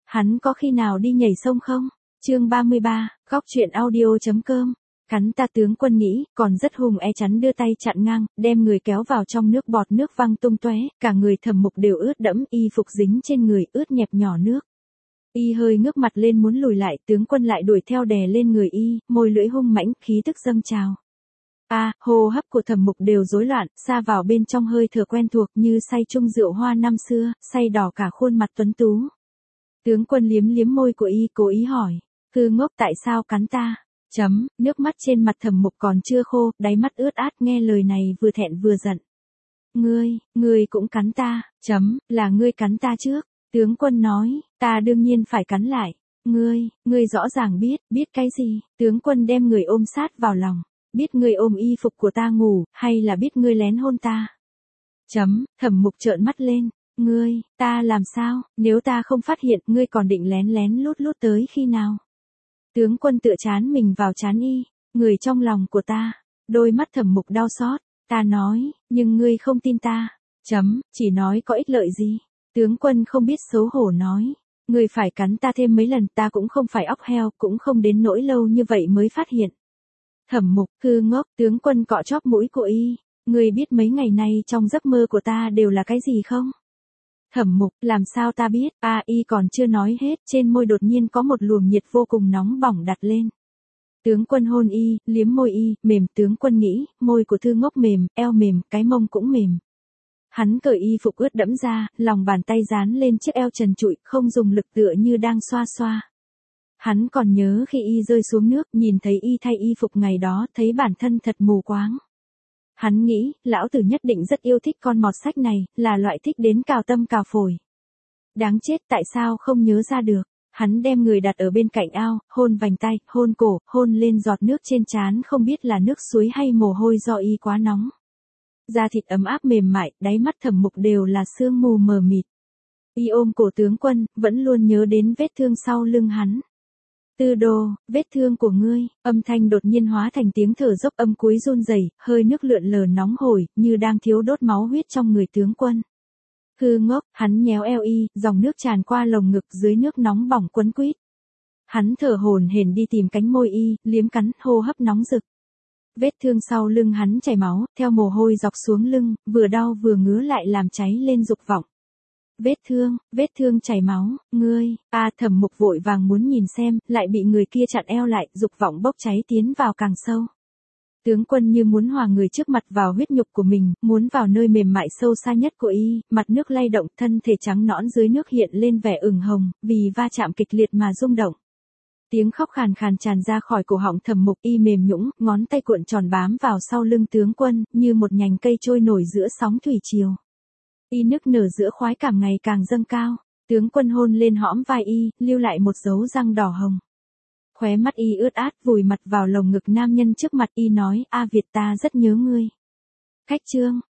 Hắn có khi nào đi nhảy sông không? Chương 33, góc truyện audio.com. Cắn ta, tướng quân nghĩ, còn rất hùng chắn đưa tay chặn ngang, đem người kéo vào trong nước, bọt nước văng tung tóe, cả người Thẩm Mục đều ướt đẫm, y phục dính trên người, ướt nhẹp nhỏ nước. Y hơi ngước mặt lên muốn lùi lại, tướng quân lại đuổi theo đè lên người y, môi lưỡi hung mãnh, khí tức dâng trào. Hô hấp của Thẩm Mục đều rối loạn, sa vào bên trong hơi thở quen thuộc như say chung rượu hoa năm xưa, say đỏ cả khuôn mặt tuấn tú. Tướng quân liếm liếm môi của y, cố ý hỏi, "Hư ngốc, tại sao cắn ta?" Nước mắt trên mặt Thẩm Mục còn chưa khô, đáy mắt ướt át, nghe lời này vừa thẹn vừa giận. Ngươi cũng cắn ta, là ngươi cắn ta trước. Tướng quân nói, ta đương nhiên phải cắn lại. Ngươi rõ ràng biết cái gì? Tướng quân đem người ôm sát vào lòng. Biết ngươi ôm y phục của ta ngủ, hay là biết ngươi lén hôn ta? Thẩm Mục trợn mắt lên. Ta làm sao, nếu ta không phát hiện, ngươi còn định lén lén lút tới khi nào? Tướng quân tựa trán mình vào trán y, người trong lòng của ta. Đôi mắt Thẩm Mục đau xót, ta nói, nhưng ngươi không tin ta. Chỉ nói có ích lợi gì? Tướng quân không biết xấu hổ nói, ngươi phải cắn ta thêm mấy lần, ta cũng không phải óc heo, cũng không đến nỗi lâu như vậy mới phát hiện. Thẩm Mục, hư ngốc, tướng quân cọ chóp mũi của y, ngươi biết mấy ngày nay trong giấc mơ của ta đều là cái gì không? Thẩm Mục, làm sao ta biết? Y còn chưa nói hết, trên môi đột nhiên có một luồng nhiệt vô cùng nóng bỏng đặt lên. Tướng quân hôn y, liếm môi y, mềm, tướng quân nghĩ, môi của thư ngốc mềm, eo mềm, cái mông cũng mềm. Hắn cởi y phục ướt đẫm ra, lòng bàn tay dán lên chiếc eo trần trụi, không dùng lực, tựa như đang xoa xoa. Hắn còn nhớ khi y rơi xuống nước, nhìn thấy y thay y phục ngày đó, thấy bản thân thật mù quáng. Hắn nghĩ, lão tử nhất định rất yêu thích con mọt sách này, là loại thích đến cào tâm cào phổi. Đáng chết, tại sao không nhớ ra được. Hắn đem người đặt ở bên cạnh ao, hôn vành tay, hôn cổ, hôn lên giọt nước trên trán, không biết là nước suối hay mồ hôi do y quá nóng. Da thịt ấm áp mềm mại, đáy mắt Thẩm Mục đều là sương mù mờ mịt. Y ôm cổ tướng quân, vẫn luôn nhớ đến vết thương sau lưng hắn. Tư Đô, vết thương của ngươi, âm thanh đột nhiên hóa thành tiếng thở dốc âm cuối run rẩy, hơi nước lượn lờ nóng hổi, như đang thiếu đốt máu huyết trong người tướng quân. Hư ngốc, hắn nhéo eo y, dòng nước tràn qua lồng ngực, dưới nước nóng bỏng quấn quýt. Hắn thở hổn hển đi tìm cánh môi y, liếm cắn, hô hấp nóng rực. Vết thương sau lưng hắn chảy máu, theo mồ hôi dọc xuống lưng, vừa đau vừa ngứa lại làm cháy lên dục vọng. Vết thương chảy máu, Thẩm Mục vội vàng muốn nhìn xem, lại bị người kia chặn eo lại, dục vọng bốc cháy tiến vào càng sâu. Tướng quân như muốn hòa người trước mặt vào huyết nhục của mình, muốn vào nơi mềm mại sâu xa nhất của y, mặt nước lay động, thân thể trắng nõn dưới nước hiện lên vẻ ửng hồng, vì va chạm kịch liệt mà rung động. Tiếng khóc khàn khàn tràn ra khỏi cổ họng Thẩm Mục, y mềm nhũn, ngón tay cuộn tròn bám vào sau lưng tướng quân, như một nhành cây trôi nổi giữa sóng thủy triều. Y nức nở giữa khoái cảm ngày càng dâng cao, tướng quân hôn lên hõm vai y, lưu lại một dấu răng đỏ hồng. Khóe mắt y ướt át, vùi mặt vào lồng ngực nam nhân trước mặt y nói, Việt, ta rất nhớ ngươi. Khách chương,